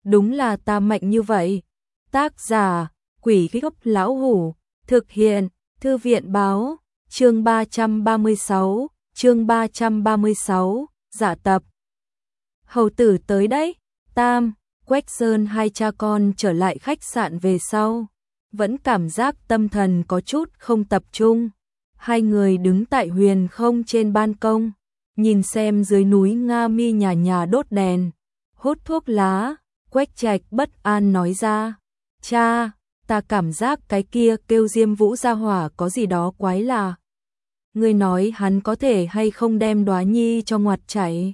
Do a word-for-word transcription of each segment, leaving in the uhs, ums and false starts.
đúng là ta mạnh như vậy. Tác giả, Quỷ Gốc Lão Hủ, thực hiện, Thư viện báo, chương ba trăm ba mươi sáu, chương ba trăm ba mươi sáu, giả tập. Hầu tử tới đấy, Tam, Quách Sơn hai cha con trở lại khách sạn về sau, vẫn cảm giác tâm thần có chút không tập trung. Hai người đứng tại huyền không trên ban công, nhìn xem dưới núi Nga Mi nhà nhà đốt đèn, hút thuốc lá. Quách Trạch bất an nói ra, cha, ta cảm giác cái kia kêu Diêm Vũ ra hỏa có gì đó quái lạ. Ngươi nói hắn có thể hay không đem Đóa Nhi cho ngoặt chảy.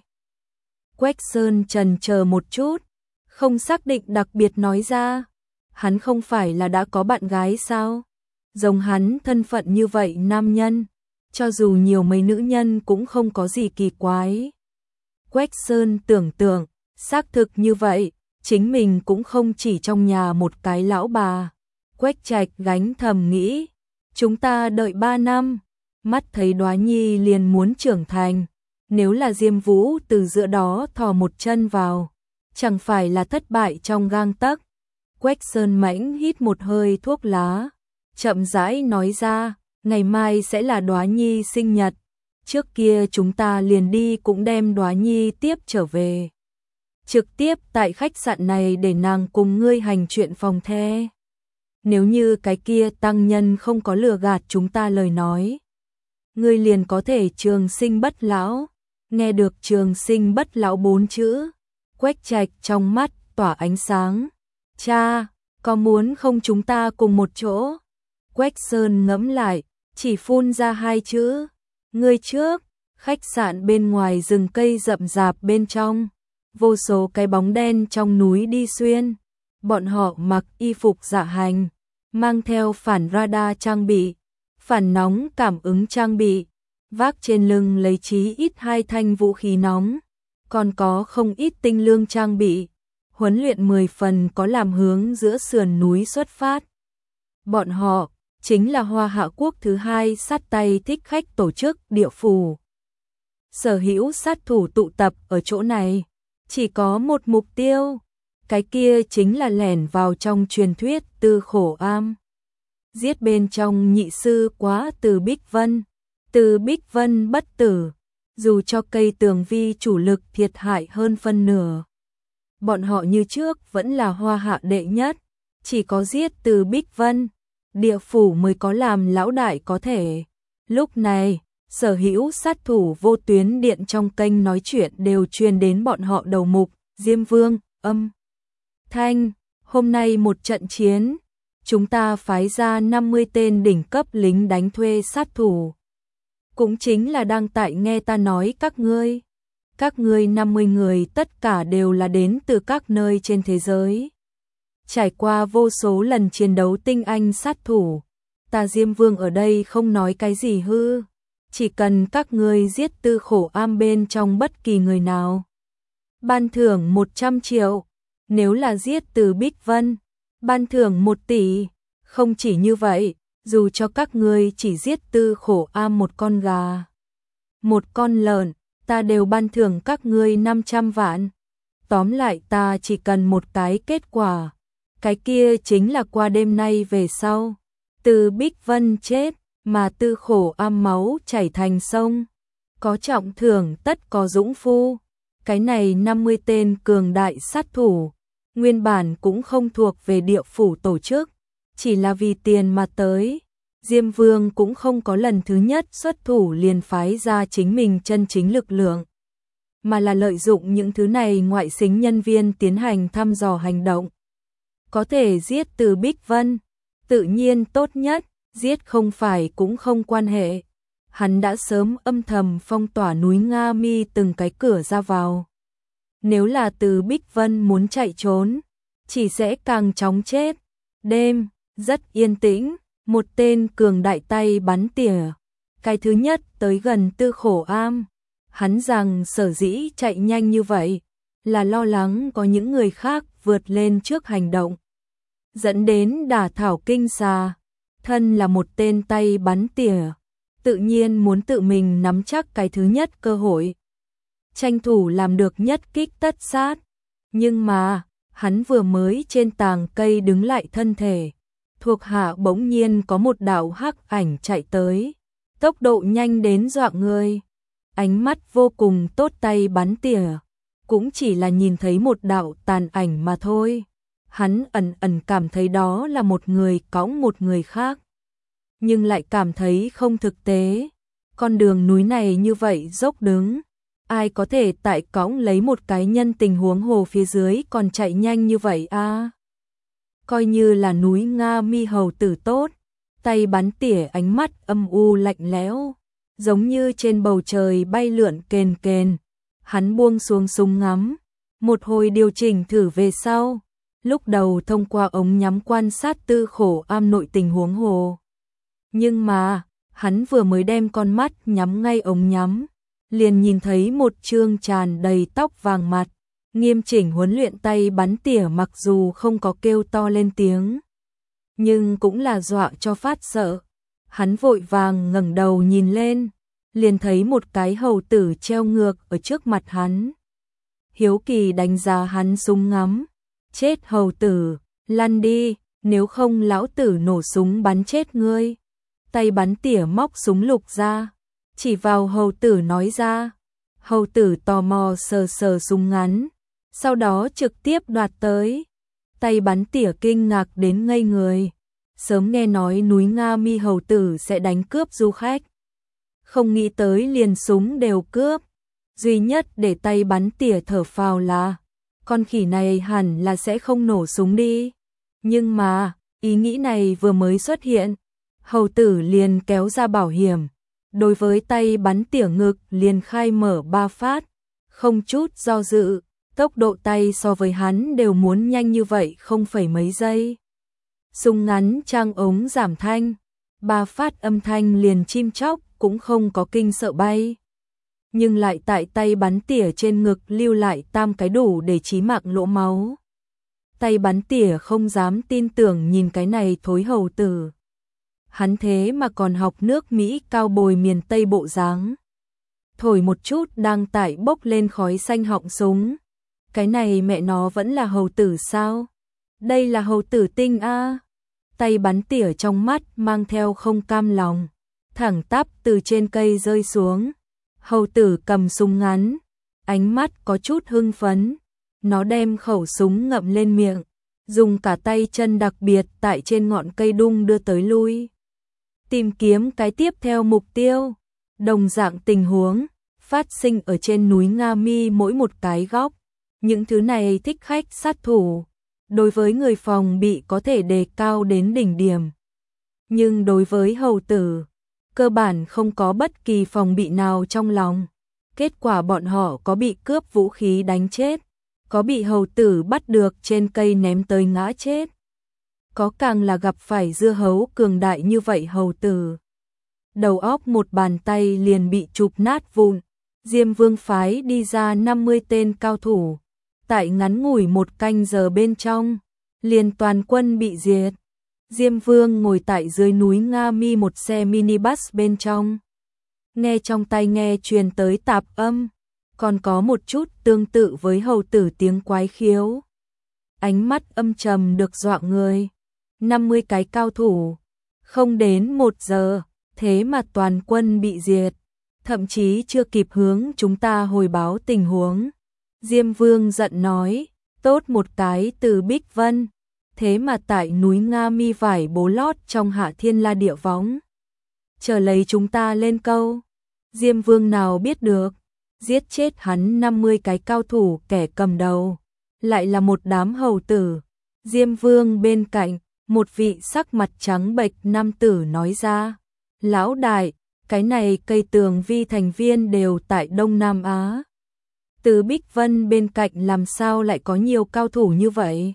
Quách Sơn chần chờ một chút, không xác định đặc biệt nói ra, hắn không phải là đã có bạn gái sao? Giống hắn thân phận như vậy nam nhân, cho dù nhiều mấy nữ nhân cũng không có gì kỳ quái. Quách Sơn tưởng tượng, xác thực như vậy, chính mình cũng không chỉ trong nhà một cái lão bà. Quách Trạch gánh thầm nghĩ, chúng ta đợi ba năm, mắt thấy Đóa Nhi liền muốn trưởng thành, nếu là Diêm Vũ từ giữa đó thò một chân vào, chẳng phải là thất bại trong gang tấc. Quách Sơn mãnh hít một hơi thuốc lá, chậm rãi nói ra, ngày mai sẽ là Đóa Nhi sinh nhật, trước kia chúng ta liền đi cũng đem Đóa Nhi tiếp trở về. Trực tiếp tại khách sạn này để nàng cùng ngươi hành chuyện phòng the. Nếu như cái kia tăng nhân không có lừa gạt chúng ta lời nói, ngươi liền có thể trường sinh bất lão. Nghe được trường sinh bất lão bốn chữ, Quách Trạch trong mắt tỏa ánh sáng. Cha, có muốn không chúng ta cùng một chỗ? Quách Sơn ngẫm lại, chỉ phun ra hai chữ, ngươi trước. Khách sạn bên ngoài rừng cây rậm rạp bên trong, vô số cái bóng đen trong núi đi xuyên. Bọn họ mặc y phục dạ hành, mang theo phản radar trang bị, phản nóng cảm ứng trang bị, vác trên lưng lấy chí ít hai thanh vũ khí nóng, còn có không ít tinh lương trang bị, huấn luyện mười phần có làm hướng giữa sườn núi xuất phát. Bọn họ chính là Hoa Hạ quốc thứ hai sát tay thích khách tổ chức Địa Phủ. Sở hữu sát thủ tụ tập ở chỗ này, chỉ có một mục tiêu, cái kia chính là lẻn vào trong truyền thuyết Tư Khổ Am. Giết bên trong nhị sư quá Từ Bích Vân. Từ Bích Vân bất tử, dù cho cây tường vi chủ lực thiệt hại hơn phân nửa. Bọn họ như trước vẫn là Hoa Hạ đệ nhất, chỉ có giết Từ Bích Vân, Địa Phủ mới có làm lão đại có thể. Lúc này, sở hữu sát thủ vô tuyến điện trong kênh nói chuyện đều truyền đến bọn họ đầu mục, Diêm Vương, âm thanh, hôm nay một trận chiến, chúng ta phái ra năm mươi tên đỉnh cấp lính đánh thuê sát thủ. Cũng chính là đang tại nghe ta nói các ngươi. Các ngươi năm mươi người tất cả đều là đến từ các nơi trên thế giới. Trải qua vô số lần chiến đấu tinh anh sát thủ, ta Diêm Vương ở đây không nói cái gì hư. Chỉ cần các ngươi giết Tư Khổ Am bên trong bất kỳ người nào, ban thưởng một trăm triệu. Nếu là giết Từ Bích Vân, ban thưởng một tỷ. Không chỉ như vậy, dù cho các ngươi chỉ giết Tư Khổ Am một con gà, một con lợn, ta đều ban thưởng các ngươi năm trăm vạn. Tóm lại ta chỉ cần một cái kết quả, cái kia chính là qua đêm nay về sau, Từ Bích Vân chết, mà Tư Khổ Am máu chảy thành sông, có trọng thưởng tất có dũng phu. Cái này năm mươi tên cường đại sát thủ, nguyên bản cũng không thuộc về Địa Phủ tổ chức, chỉ là vì tiền mà tới. Diêm Vương cũng không có lần thứ nhất xuất thủ liền phái ra chính mình chân chính lực lượng, mà là lợi dụng những thứ này ngoại xính nhân viên tiến hành thăm dò hành động. Có thể giết Từ Bích Vân, tự nhiên tốt nhất, giết không phải cũng không quan hệ. Hắn đã sớm âm thầm phong tỏa núi Nga Mi từng cái cửa ra vào. Nếu là Từ Bích Vân muốn chạy trốn, chỉ sẽ càng chóng chết. Đêm rất yên tĩnh, một tên cường đại tay bắn tỉa, cái thứ nhất tới gần Tư Khổ Am. Hắn rằng sở dĩ chạy nhanh như vậy là lo lắng có những người khác vượt lên trước hành động, dẫn đến đả thảo kinh xà. Thân là một tên tay bắn tỉa, tự nhiên muốn tự mình nắm chắc cái thứ nhất cơ hội, tranh thủ làm được nhất kích tất sát. Nhưng mà Hắn vừa mới trên tàng cây đứng lại thân thể, thuộc hạ bỗng nhiên có một đạo hắc ảnh chạy tới, tốc độ nhanh đến dọa người. Ánh mắt vô cùng tốt, tay bắn tỉa, cũng chỉ là nhìn thấy một đạo tàn ảnh mà thôi. Hắn ẩn ẩn cảm thấy đó là một người cõng một người khác, nhưng lại cảm thấy không thực tế. Con đường núi này như vậy dốc đứng, ai có thể tại cõng lấy một cái nhân tình huống hồ phía dưới còn chạy nhanh như vậy a? À? Coi như là núi Nga Mi hầu tử tốt, tay bắn tỉa ánh mắt âm u lạnh lẽo, giống như trên bầu trời bay lượn kền kền. Hắn buông xuống súng ngắm, một hồi điều chỉnh thử về sau, lúc đầu thông qua ống nhắm quan sát Tư Khổ Am nội tình huống hồ. Nhưng mà, hắn vừa mới đem con mắt nhắm ngay ống nhắm, liền nhìn thấy một trương tràn đầy tóc vàng mặt, nghiêm chỉnh huấn luyện tay bắn tỉa, mặc dù không có kêu to lên tiếng, nhưng cũng là dọa cho phát sợ. Hắn vội vàng ngẩng đầu nhìn lên, liền thấy một cái hầu tử treo ngược ở trước mặt hắn. Hiếu kỳ đánh giá hắn súng ngắm, chết hầu tử, lăn đi, nếu không lão tử nổ súng bắn chết ngươi. Tay bắn tỉa móc súng lục ra, chỉ vào hầu tử nói ra. Hầu tử tò mò sờ sờ súng ngắn, sau đó trực tiếp đoạt tới. Tay bắn tỉa kinh ngạc đến ngây người, sớm nghe nói núi Nga Mi hầu tử sẽ đánh cướp du khách, không nghĩ tới liền súng đều cướp. Duy nhất để tay bắn tỉa thở phào là con khỉ này hẳn là sẽ không nổ súng đi. Nhưng mà, ý nghĩ này vừa mới xuất hiện, hầu tử liền kéo ra bảo hiểm, đối với tay bắn tỉa ngực liền khai mở ba phát, không chút do dự. Tốc độ tay so với hắn đều muốn nhanh như vậy không phải mấy giây. Súng ngắn trang ống giảm thanh, ba phát âm thanh liền chim chóc cũng không có kinh sợ bay, nhưng lại tại tay bắn tỉa trên ngực lưu lại tam cái đủ để chí mạng lỗ máu. Tay bắn tỉa không dám tin tưởng nhìn cái này thối hầu tử. Hắn thế mà còn học nước Mỹ cao bồi miền Tây bộ dáng. Thổi một chút đang tại bốc lên khói xanh họng súng. Cái này mẹ nó vẫn là hầu tử sao? Đây là hầu tử tinh a. Tay bắn tỉa trong mắt mang theo không cam lòng, thẳng tắp từ trên cây rơi xuống. Hầu tử cầm súng ngắn, ánh mắt có chút hưng phấn, nó đem khẩu súng ngậm lên miệng, dùng cả tay chân đặc biệt tại trên ngọn cây đung đưa tới lui, tìm kiếm cái tiếp theo mục tiêu. Đồng dạng tình huống phát sinh ở trên núi Nga Mi mỗi một cái góc. Những thứ này thích khách sát thủ, đối với người phòng bị có thể đề cao đến đỉnh điểm. Nhưng đối với hầu tử, cơ bản không có bất kỳ phòng bị nào trong lòng. Kết quả bọn họ có bị cướp vũ khí đánh chết, có bị hầu tử bắt được trên cây ném tới ngã chết, có càng là gặp phải dưa hấu cường đại như vậy hầu tử. Đầu óc một bàn tay liền bị chụp nát vụn. Diêm Vương phái đi ra năm mươi tên cao thủ, tại ngắn ngủi một canh giờ bên trong, liền toàn quân bị diệt. Diêm Vương ngồi tại dưới núi Nga Mi một xe minibus bên trong, nghe trong tai nghe truyền tới tạp âm, còn có một chút tương tự với hầu tử tiếng quái khiếu. Ánh mắt âm trầm được dọa người. năm mươi cái cao thủ, không đến một giờ, thế mà toàn quân bị diệt, thậm chí chưa kịp hướng chúng ta hồi báo tình huống. Diêm Vương giận nói, tốt một cái Từ Bích Vân, thế mà tại núi Nga Mi vải bố lót trong Hạ Thiên La Địa Võng, chờ lấy chúng ta lên câu. Diêm Vương nào biết được, giết chết hắn năm mươi cái cao thủ kẻ cầm đầu, lại là một đám hầu tử. Diêm Vương bên cạnh, một vị sắc mặt trắng bệch nam tử nói ra, lão đại, cái này cây tường vi thành viên đều tại Đông Nam Á. Từ Bích Vân bên cạnh làm sao lại có nhiều cao thủ như vậy?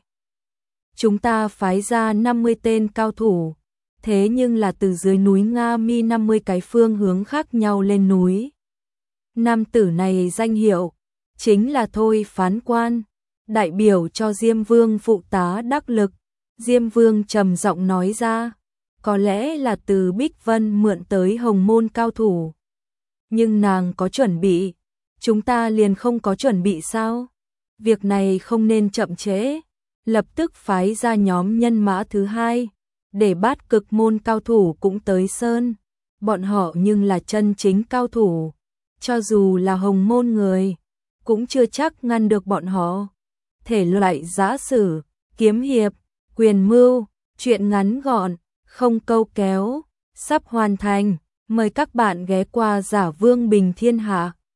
Chúng ta phái ra năm mươi tên cao thủ, thế nhưng là từ dưới núi Nga Mi năm mươi cái phương hướng khác nhau lên núi. Nam tử này danh hiệu chính là Thôi Phán Quan, đại biểu cho Diêm Vương phụ tá đắc lực. Diêm Vương trầm giọng nói ra, có lẽ là từ Bích Vân mượn tới Hồng Môn cao thủ. Nhưng nàng có chuẩn bị, chúng ta liền không có chuẩn bị sao? Việc này không nên chậm trễ. lập tức phái ra nhóm nhân mã thứ hai, để Bát Cực môn cao thủ cũng tới sơn. Bọn họ nhưng là chân chính cao thủ, cho dù là Hồng môn người, cũng chưa chắc ngăn được bọn họ. Thể loại giã sử, kiếm hiệp, quyền mưu, truyện ngắn gọn, không câu kéo, sắp hoàn thành. Mời các bạn ghé qua Giả Vương Bình Thiên Hạ.